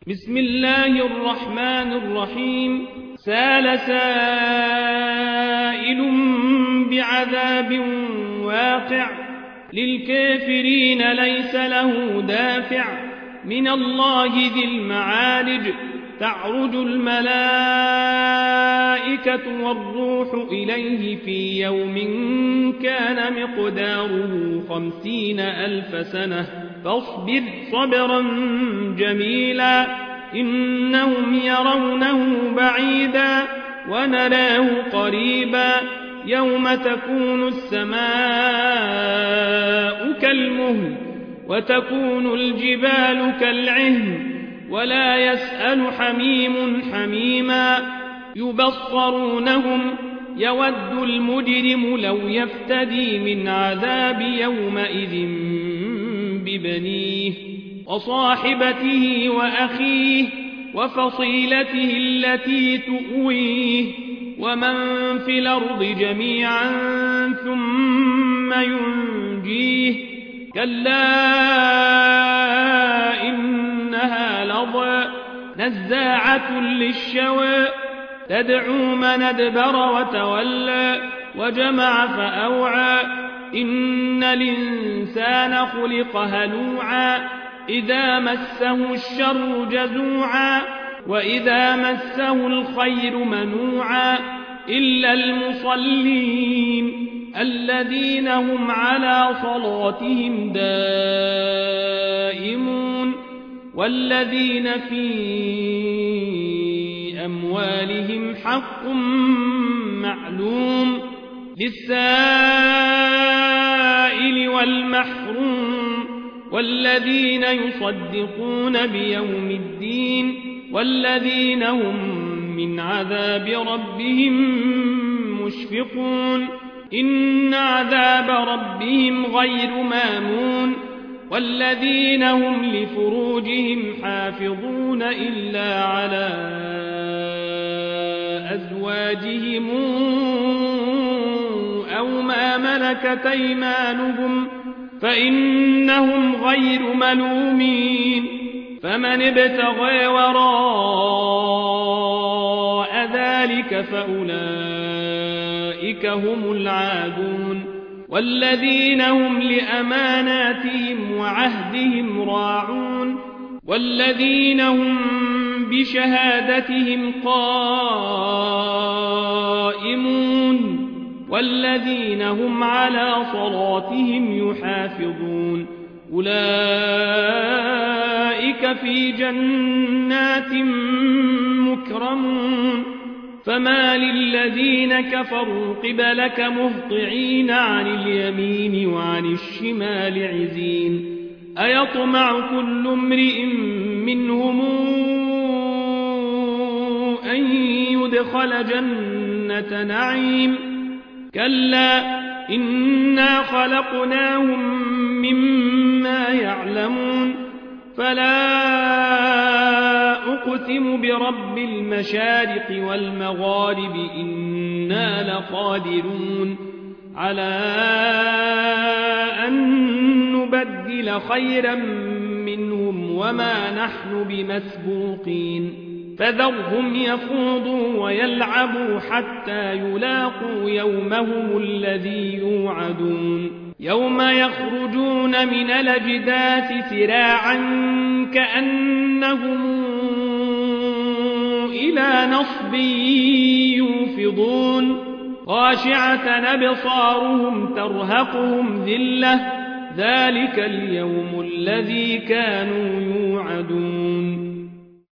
بسم الله الرحمن الرحيم. سال سائل بعذاب واقع للكافرين ليس له دافع من الله ذي المعارج. تعرج الملائكة والروح إليه في يوم كان مقداره 50,000 سنة فاصبر صبرا جميلا إنهم يرونه بعيدا ونراه قريبا يوم تكون السماء كالمهل وتكون الجبال كالعهن ولا يسأل حميم حميما يبصرونهم يود المجرم لو يفتدي من عذاب يومئذ ببنيه وصاحبته وأخيه وفصيلته التي تؤويه ومن في الأرض جميعا ثم ينجيه كلا إنها لظى نزاعة للشوى تدعو من أدبر وتولى وجمع فأوعى إن الإنسان خلق هلوعا إذا مسه الشر جزوعا وإذا مسه الخير منوعا إلا المصلين الذين هم على صلاتهم دائمون والذين في أموالهم حق معلوم للسائل والمحروم والذين يصدقون بيوم الدين والذين هم من عذاب ربهم مشفقون إن عذاب ربهم غير مامون والذين هم لفروجهم حافظون إلا على أزواجهم أو ما ملكت أيمانهم فإنهم غير ملومين فمن ابتغى وراء ذلك فأولئك هم العادون والذين هم لأماناتهم وعهدهم راعون والذين هم بشهادتهم قائمون والذين هم على صلاتهم يحافظون أولئك في جنات مكرمون فما للذين كفروا قبلك مهطعين عن اليمين وعن الشمال عزين أيطمع كل امرئ منهم أن يدخل جنة نعيم كلا إنا خلقناهم مما يعلمون فلا أقسم برب المشارق والمغارب إنا لقادرون على أن نبدل خيرا منهم وما نحن بمسبوقين فذرهم يخوضوا ويلعبوا حتى يلاقوا يومهم الذي يوعدون يوم يخرجون من الأجداث سراعا كأنهم إلى نصب يوفضون خاشعة أبصارهم ترهقهم ذلة ذلك اليوم الذي كانوا يوعدون